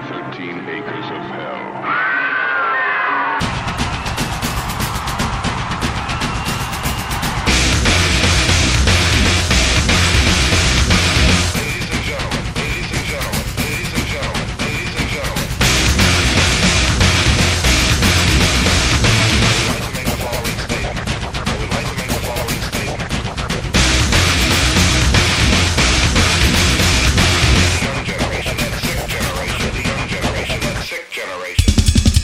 13 acres of hell. Generation.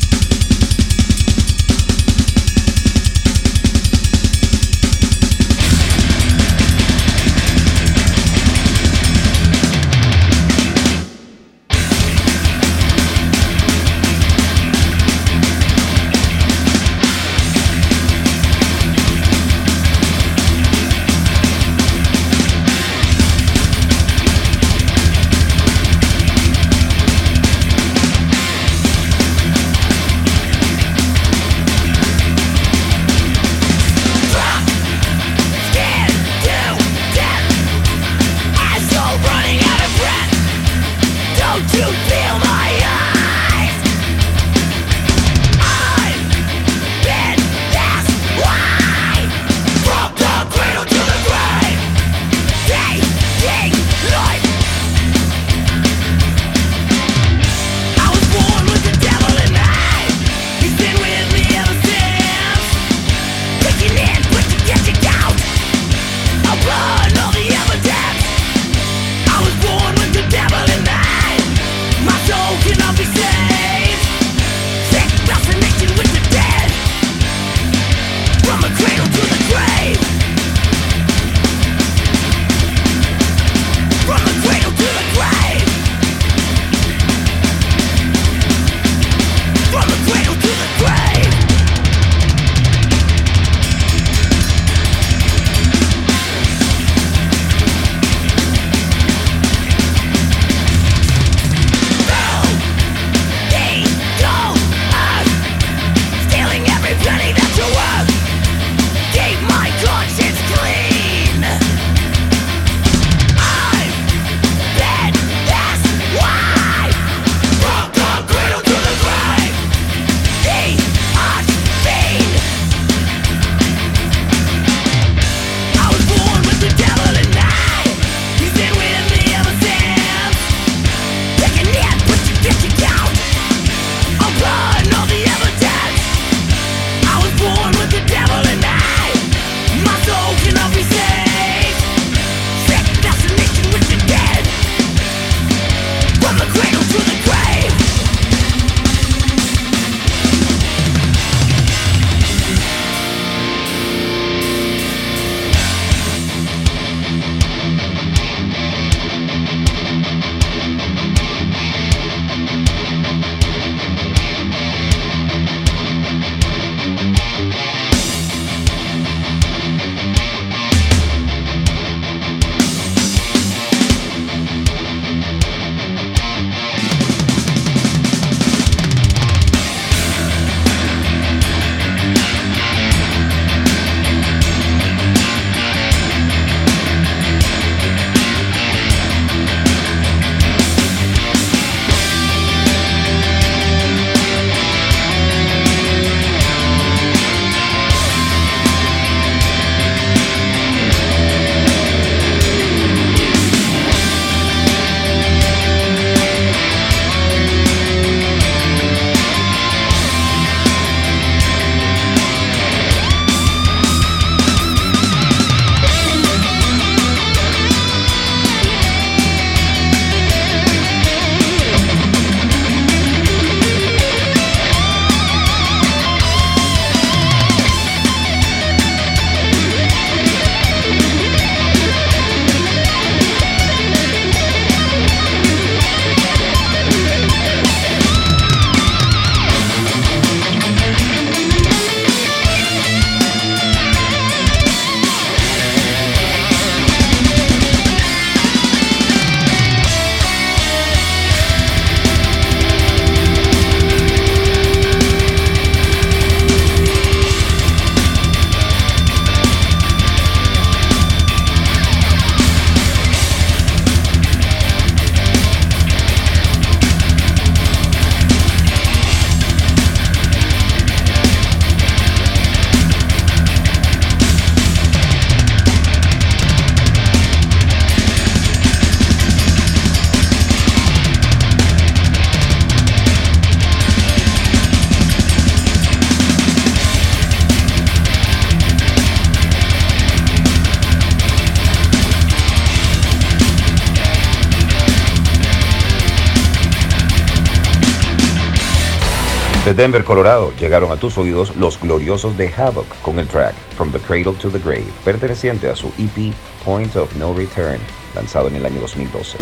De Denver, Colorado, llegaron a tus oídos los gloriosos de Havoc con el track From the Cradle to the Grave, perteneciente a su EP Point of No Return, lanzado en el año 2012.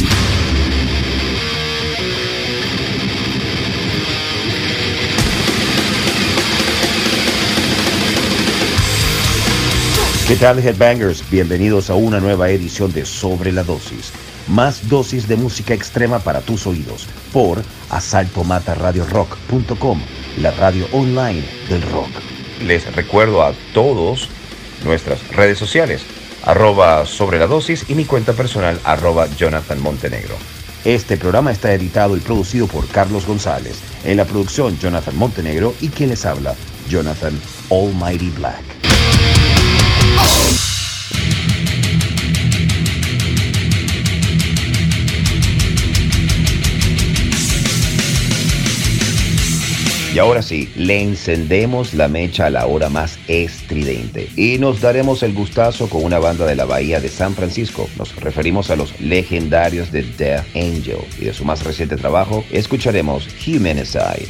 ¿Qué tal, Headbangers? Bienvenidos a una nueva edición de Sobre la Dosis. Más dosis de música extrema para tus oídos por asaltomataradiorock.com, la radio online del rock. Les recuerdo a todos nuestras redes sociales, @sobreladosis y mi cuenta personal, @Jonathan Montenegro. Este programa está editado y producido por Carlos González. En la producción, Jonathan Montenegro, y quien les habla, Jonathan Almighty Black. Y ahora sí, le encendemos la mecha a la hora más estridente y nos daremos el gustazo con una banda de la bahía de San Francisco. Nos referimos a los legendarios de Death Angel, y de su más reciente trabajo escucharemos Humanicide.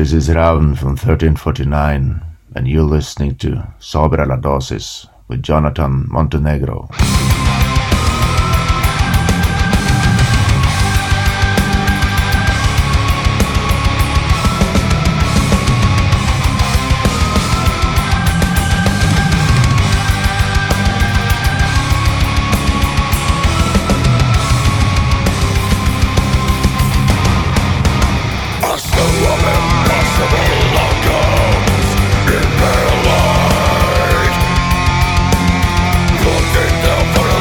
This is Ravn from 1349, and you're listening to Sobre la Dosis with Jonathan Montenegro. Looking down for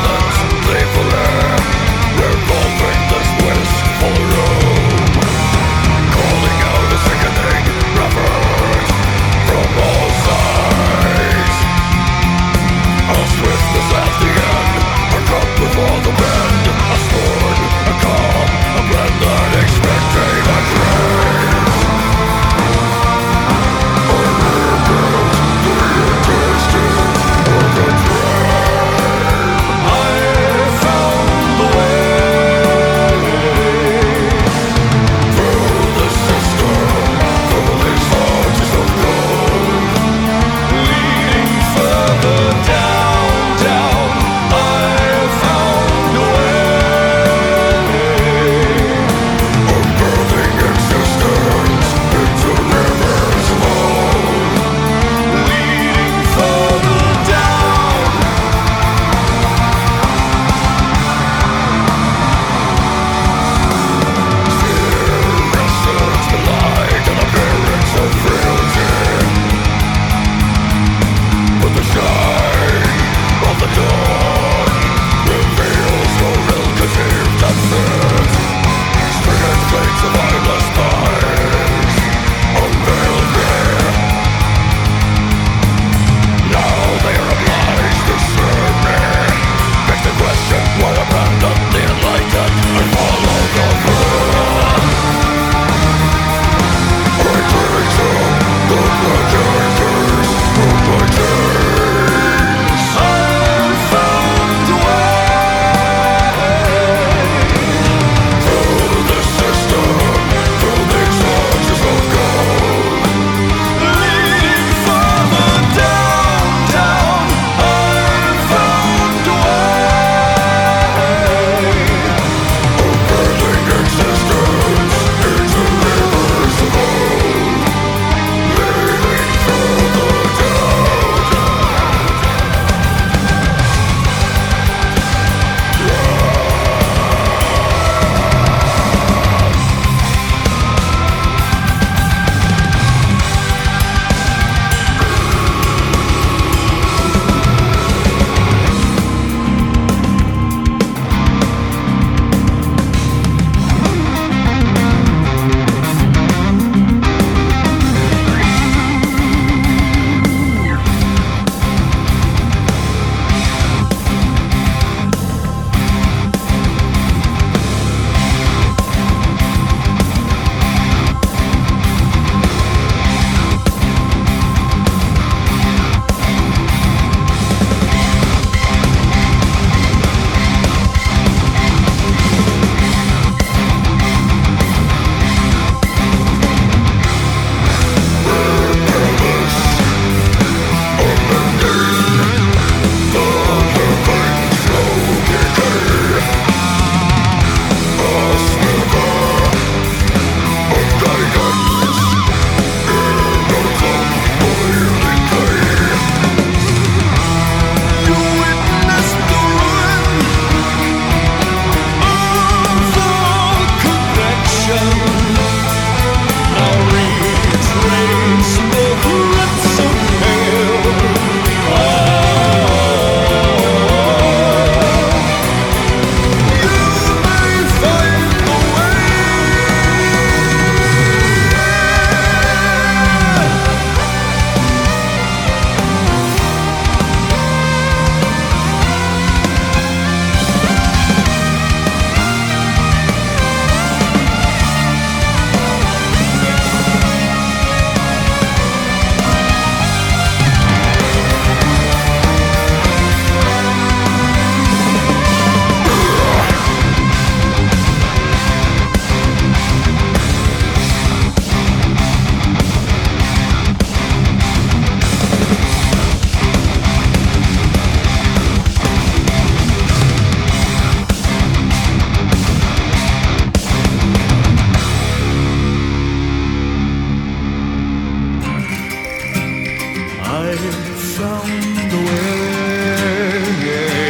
found a way.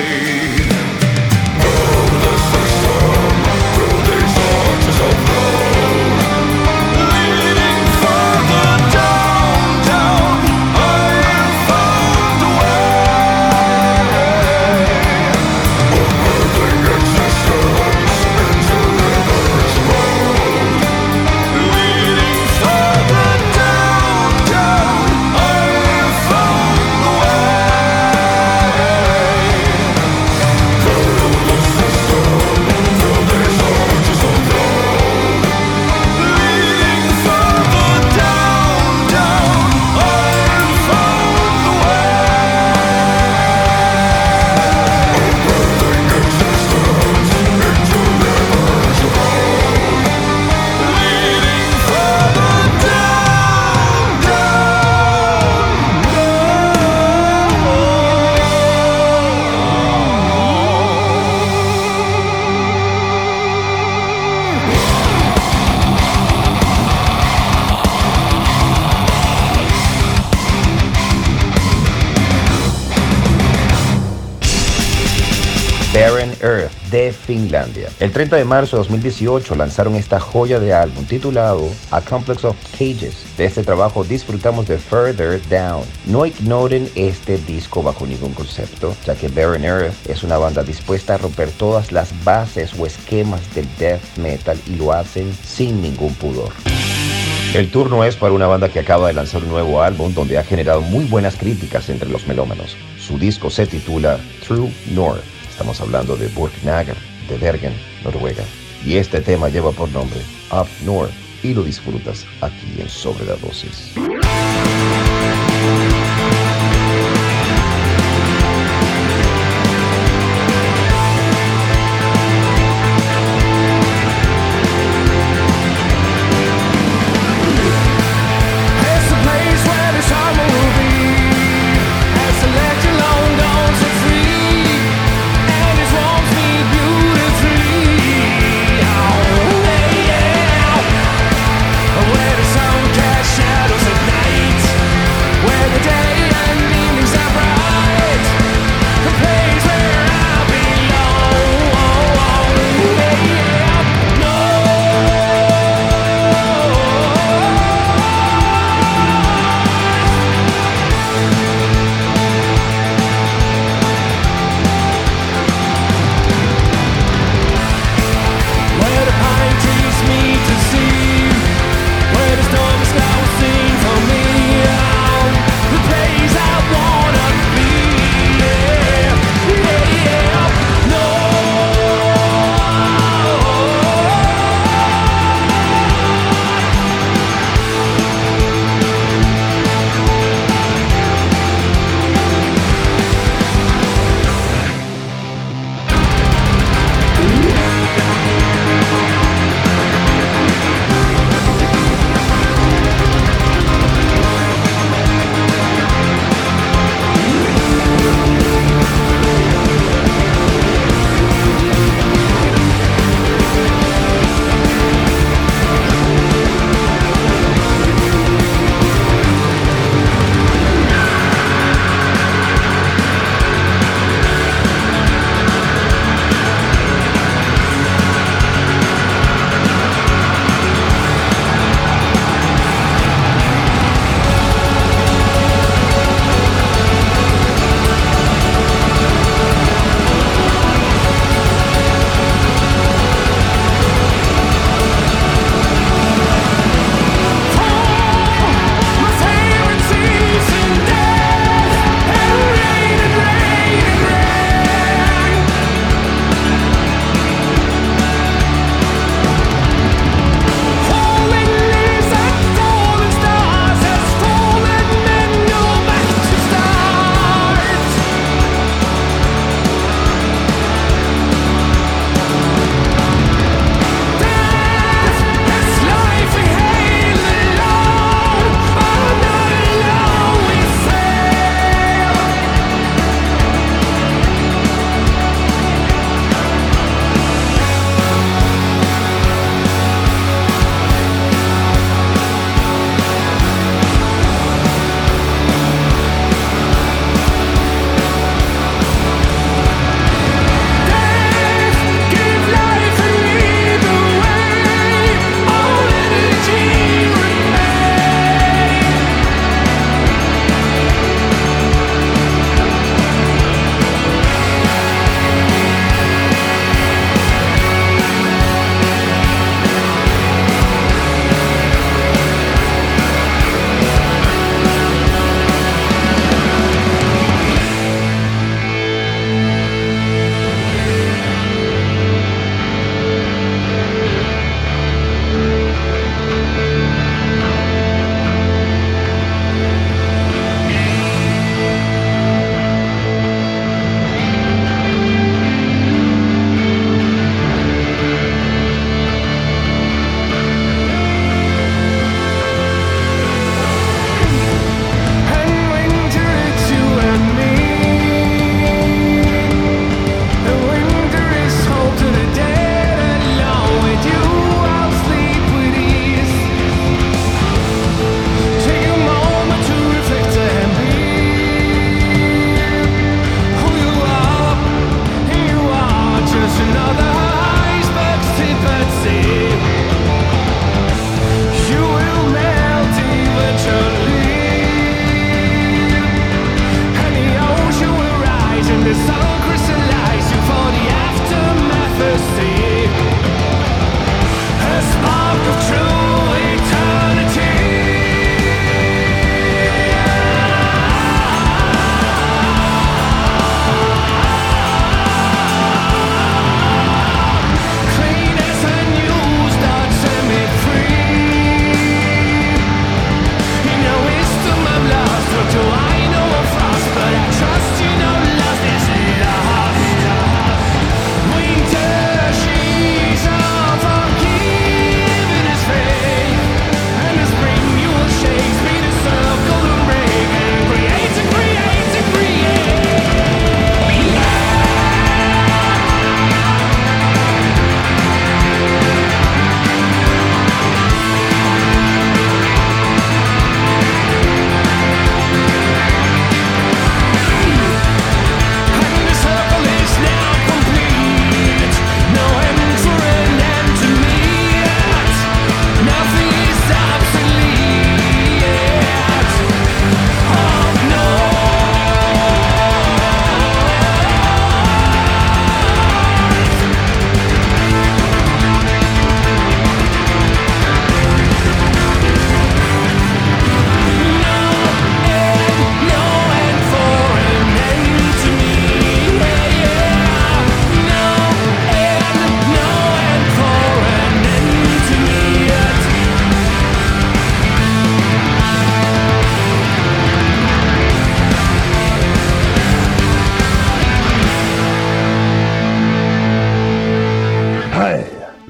Barren Earth de Finlandia. El 30 de marzo de 2018 lanzaron esta joya de álbum titulado A Complex of Cages. De este trabajo disfrutamos de Further Down. No ignoren este disco bajo ningún concepto, ya que Barren Earth es una banda dispuesta a romper todas las bases o esquemas del death metal y lo hacen sin ningún pudor. El turno es para una banda que acaba de lanzar un nuevo álbum donde ha generado muy buenas críticas entre los melómanos. Su disco se titula True North. Estamos hablando de Burknagar, de Bergen, Noruega. Y este tema lleva por nombre Up North y lo disfrutas aquí en Sobre la Dosis. Shadows at night.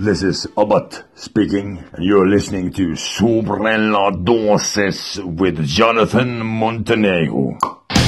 this is Abbott speaking, and you're listening to Sobre la Dosis with Jonathan Montenegro.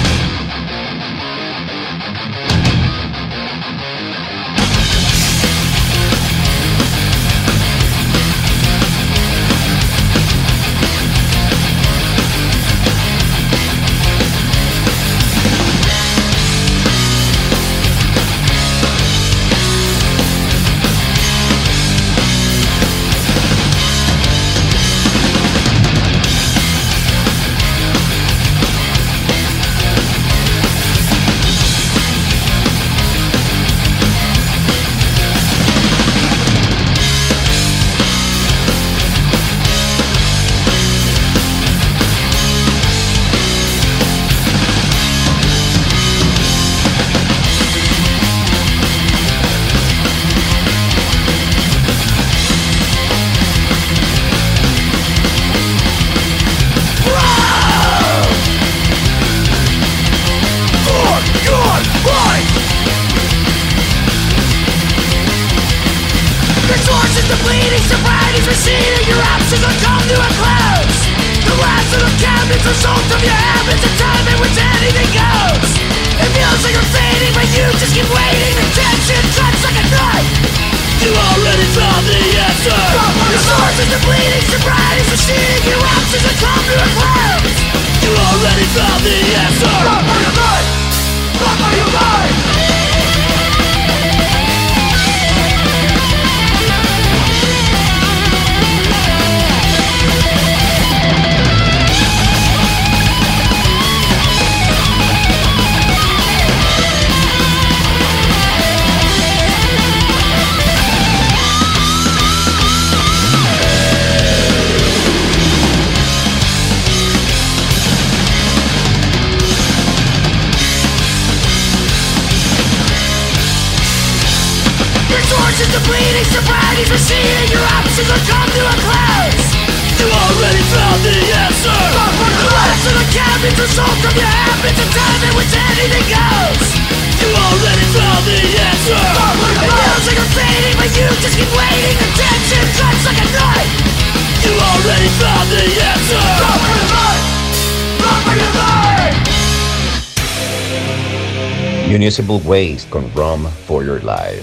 Municipal Waste con Rum for Your Life.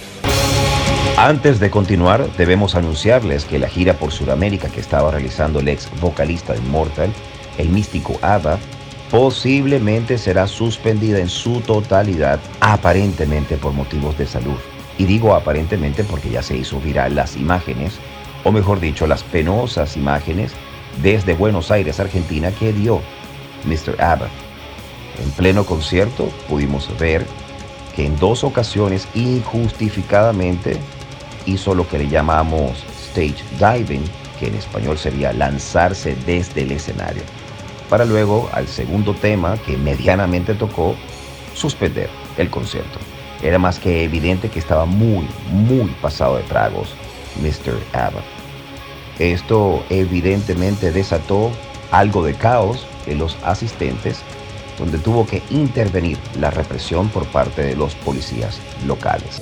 Antes de continuar, debemos anunciarles que la gira por Sudamérica que estaba realizando el ex vocalista de Immortal, el místico ABBA, posiblemente será suspendida en su totalidad, aparentemente por motivos de salud. Y digo aparentemente porque ya se hizo viral las imágenes, o mejor dicho, las penosas imágenes desde Buenos Aires, Argentina, que dio Mr. ABBA. En pleno concierto pudimos ver que en 2 ocasiones injustificadamente hizo lo que le llamamos stage diving, que en español sería lanzarse desde el escenario, para luego al segundo tema que medianamente tocó, suspender el concierto. Era más que evidente que estaba muy pasado de tragos Mr. ABBA. Esto evidentemente desató algo de caos en los asistentes, donde tuvo que intervenir la represión por parte de los policías locales.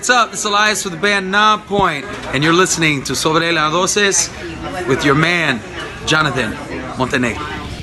what's up? This is Elias with the band Nah Point, and you're listening to Sobre las Doces with your man, Jonathan Montenegro.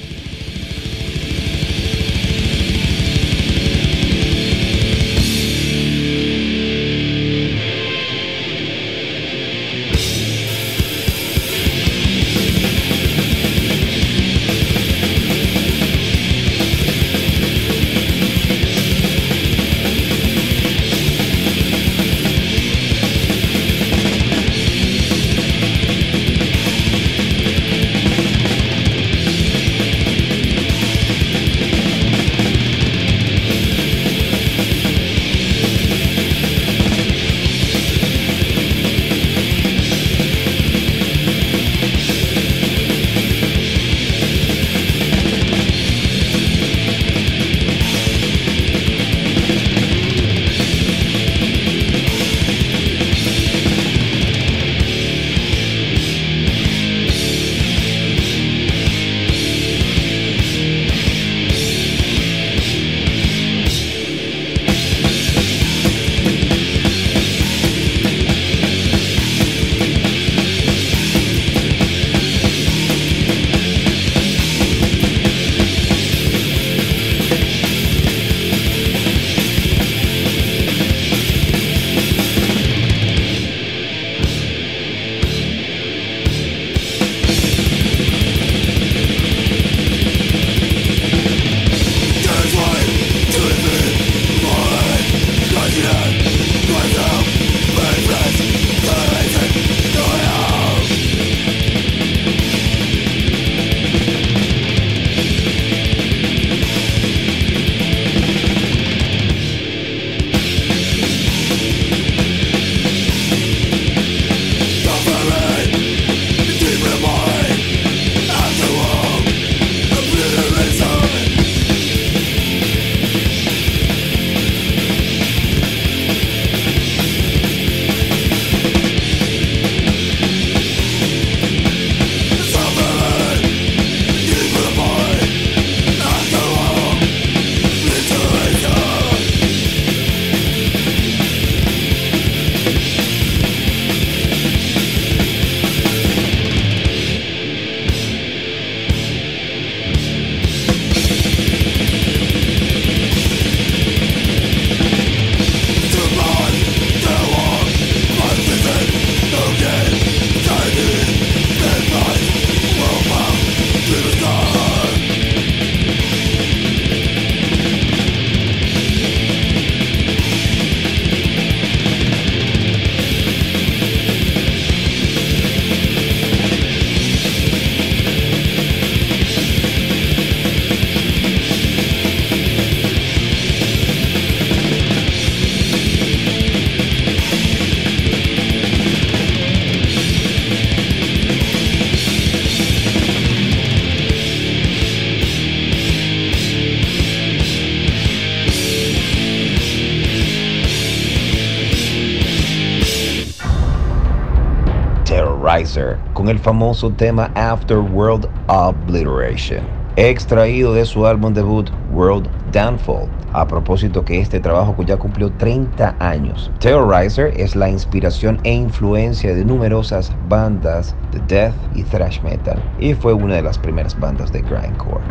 Con el famoso tema Afterworld Obliteration, extraído de su álbum debut World Downfall. A propósito que este trabajo ya cumplió 30 años. Terrorizer es la inspiración e influencia de numerosas bandas de death y thrash metal y fue una de las primeras bandas de grindcore.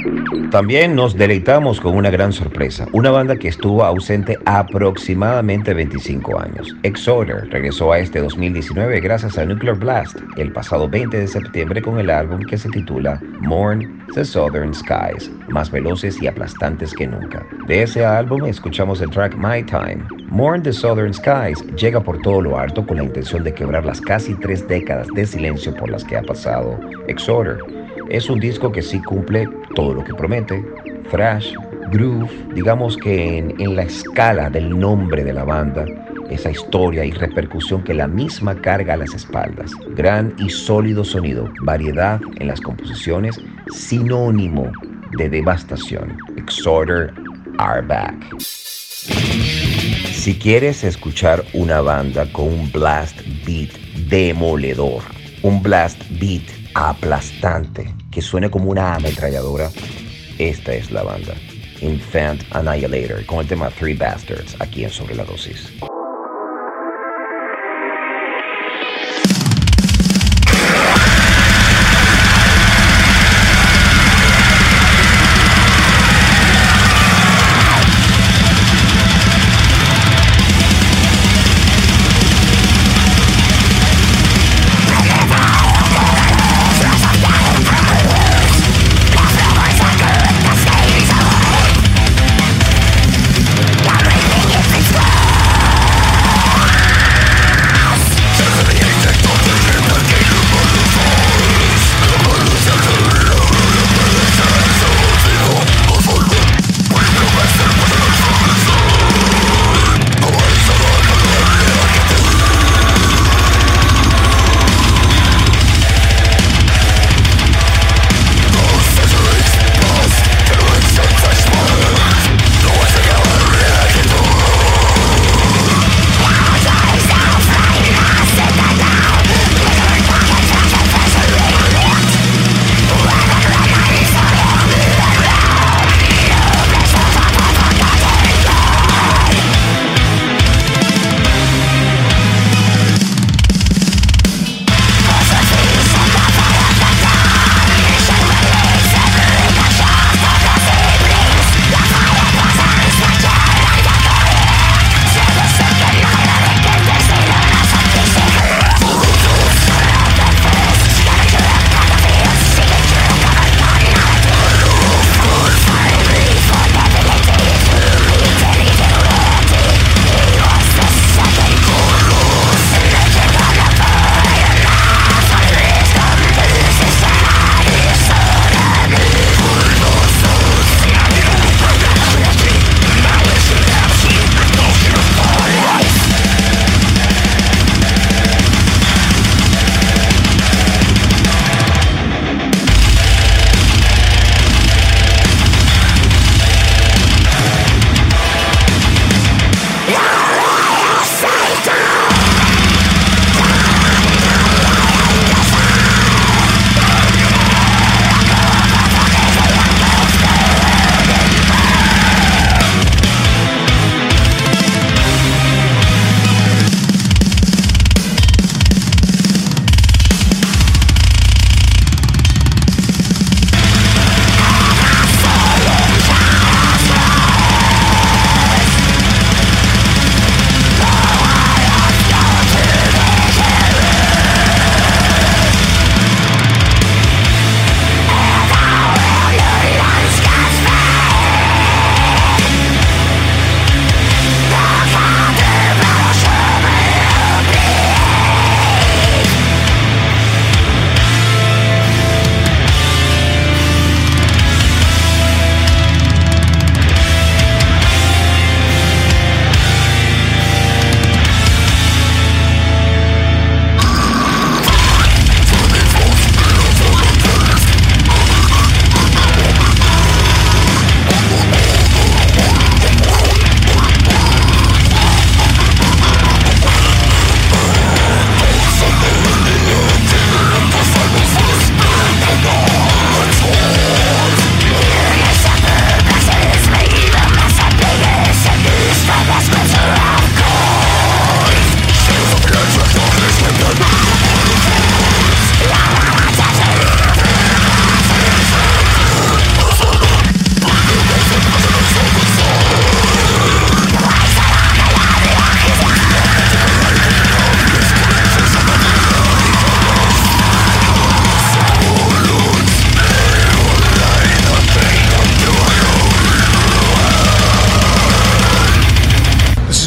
También nos deleitamos con una gran sorpresa, una banda que estuvo ausente aproximadamente 25 años. Exoder regresó a este 2019 gracias a Nuclear Blast el pasado 20 de septiembre con el álbum que se titula Mourn the Southern Skies, más veloces y aplastantes que nunca. De ese álbum escuchamos el track My Time. Mourn the Southern Skies llega por todo lo alto con la intención de quebrar las casi 3 décadas de silencio por las que ha pasado Exoder. Es un disco que sí cumple todo lo que promete: thrash, groove, digamos que en la escala del nombre de la banda, esa historia y repercusión que la misma carga a las espaldas. Gran y sólido sonido, variedad en las composiciones, sinónimo de devastación. Exoder are back. Si quieres escuchar una banda con un blast beat demoledor, un blast beat aplastante, que suene como una ametralladora, esta es la banda. Infant Annihilator, con el tema Three Bastards, aquí en Sobre la Dosis.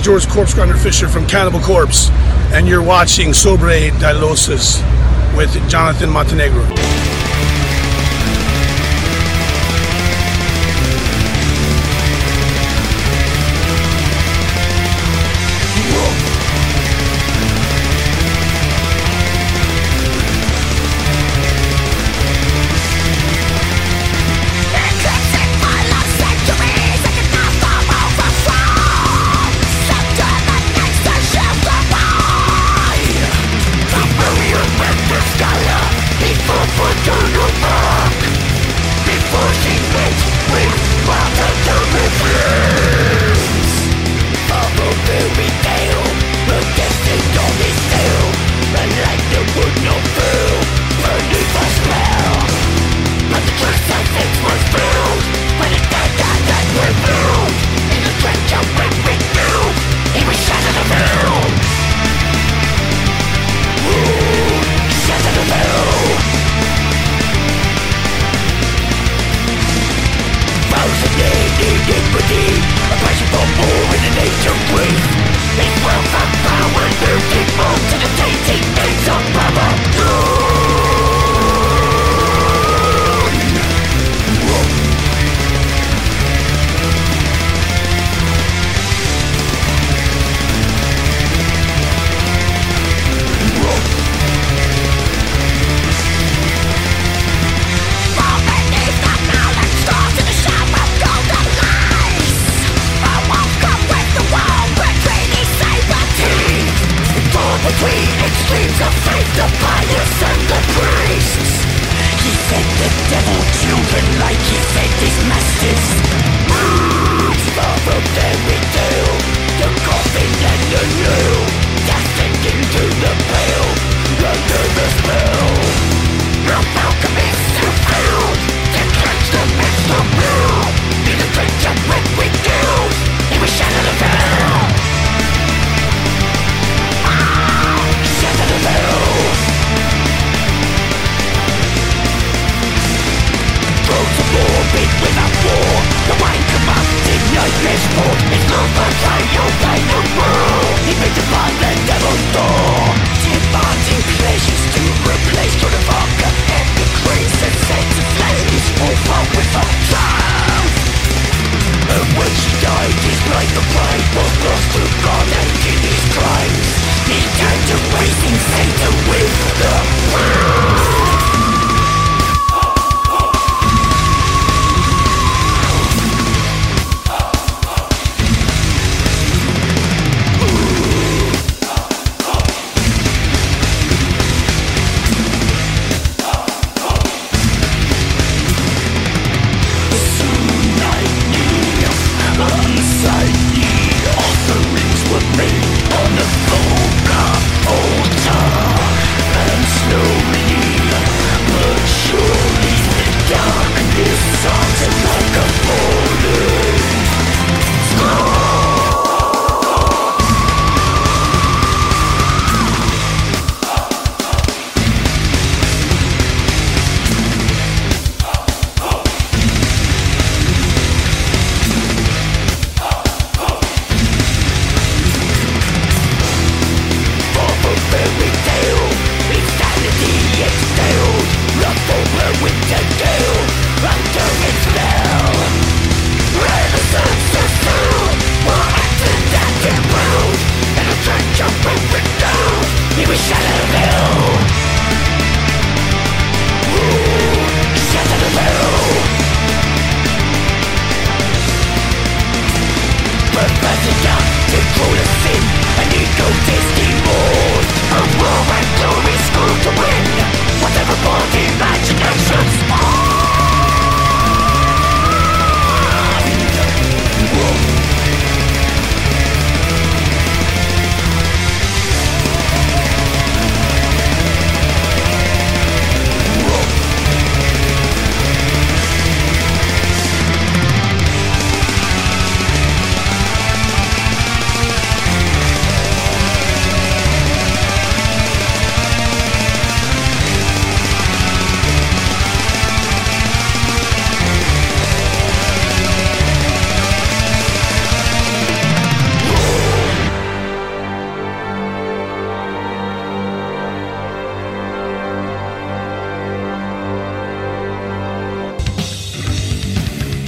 George Corpse Grinder Fisher from Cannibal Corpse, and you're watching Sobre de Loses with Jonathan Montenegro.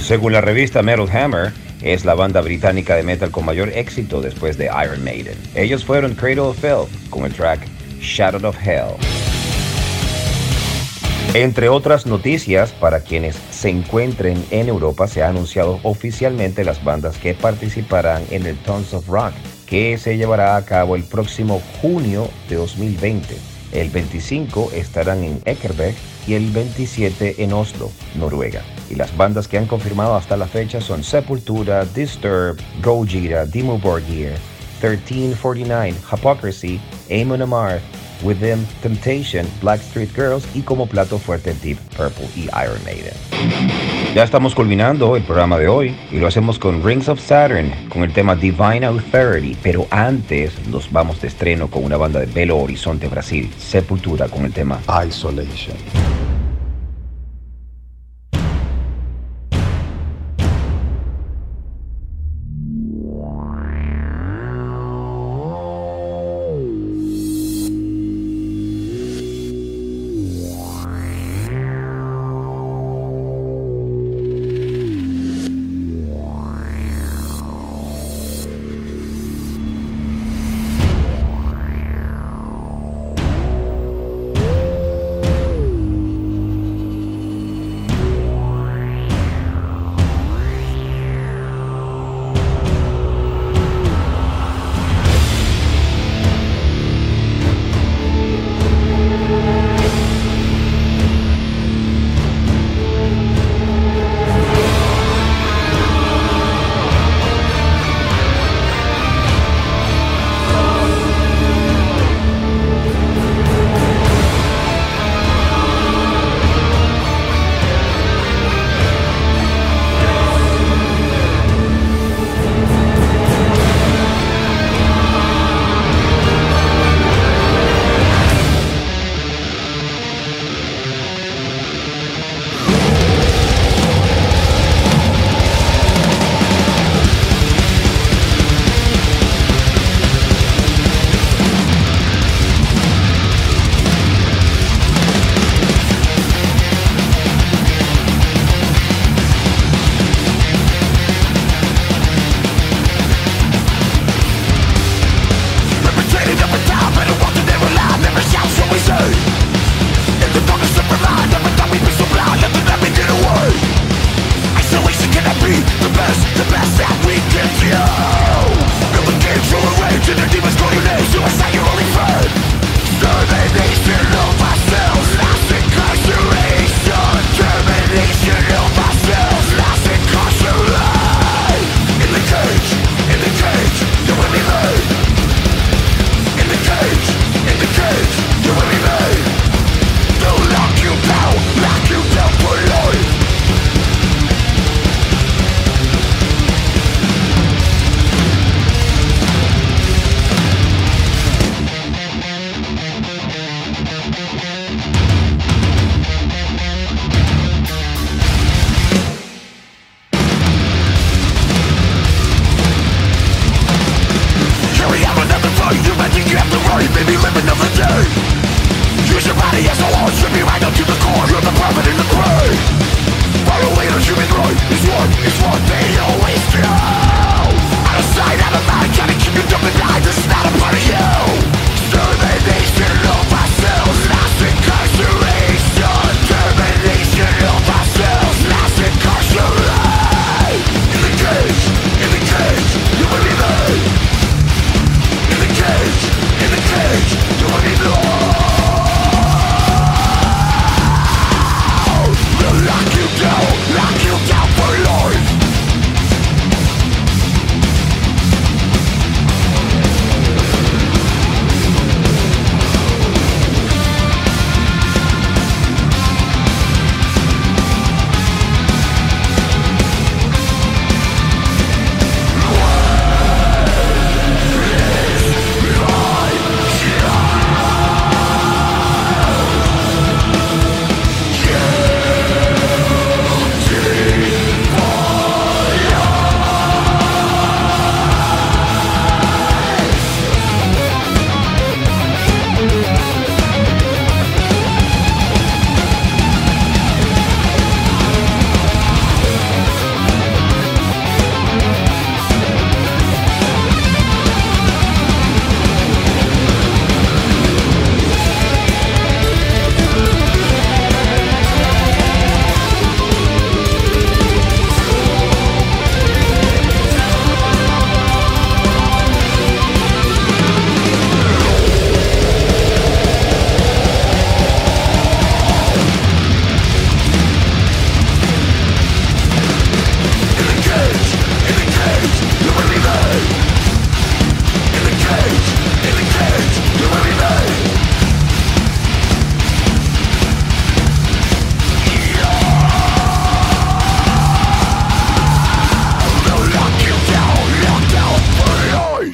Según la revista Metal Hammer, es la banda británica de metal con mayor éxito después de Iron Maiden. Ellos fueron Cradle of Filth con el track Shadow of Hell. Entre otras noticias, para quienes se encuentren en Europa, se ha anunciado oficialmente las bandas que participarán en el Tons of Rock, que se llevará a cabo el próximo junio de 2020. El 25 estarán en Ekeberg y el 27 en Oslo, Noruega. Y las bandas que han confirmado hasta la fecha son Sepultura, Disturbed, Gojira, Dimmu Borgir, 1349, Hypocrisy, Amon Amarth, Within Temptation, Blackstreet Girls y como plato fuerte Deep Purple y Iron Maiden. Ya estamos culminando el programa de hoy y lo hacemos con Rings of Saturn con el tema Divine Authority, pero antes nos vamos de estreno con una banda de Belo Horizonte, Brasil, Sepultura, con el tema Isolation.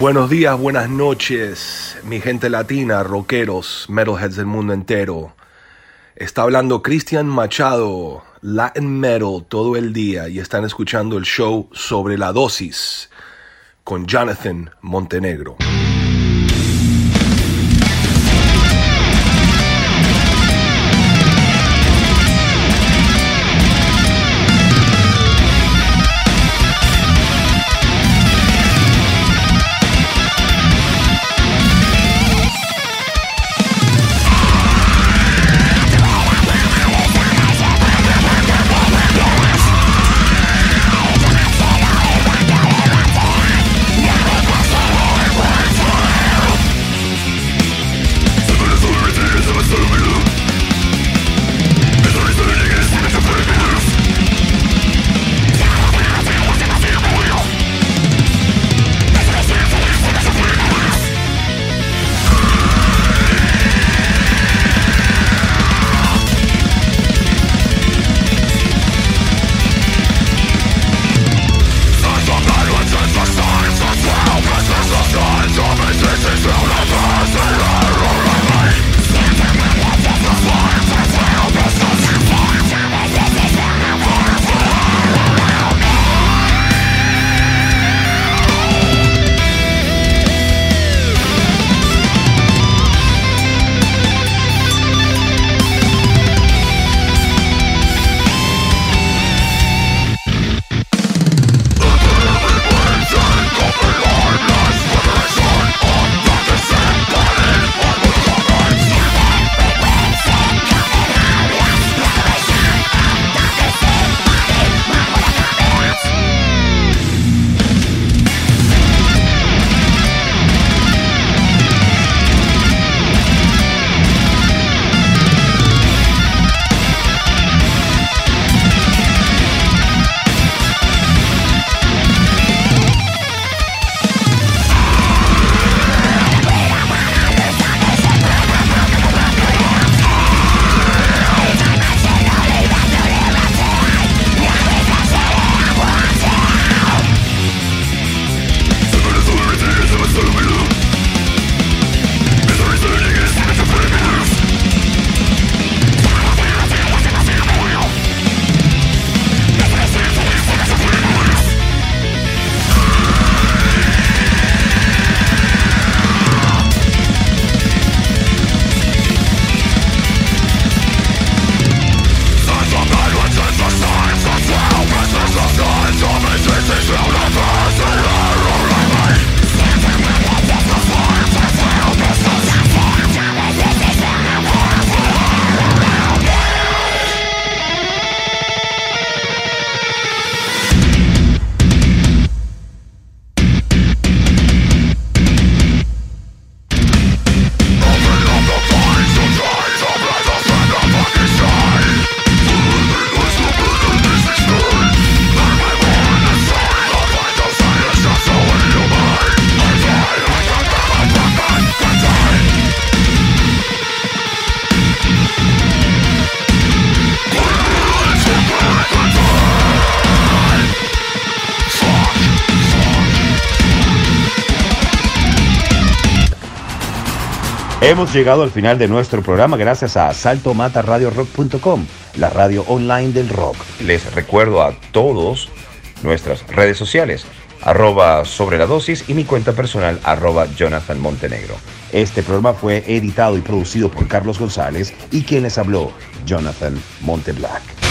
Buenos días, buenas noches, mi gente latina, rockeros, metalheads del mundo entero. Está hablando Cristian Machado, Latin Metal todo el día, y están escuchando el show Sobre la Dosis con Jonathan Montenegro. Hemos llegado al final de nuestro programa gracias a saltomataradiorock.com, la radio online del rock. Les recuerdo a todos nuestras redes sociales, @sobreladosis y mi cuenta personal, @Jonathan Montenegro. Este programa fue editado y producido por Carlos González y quien les habló, Jonathan Monteblack.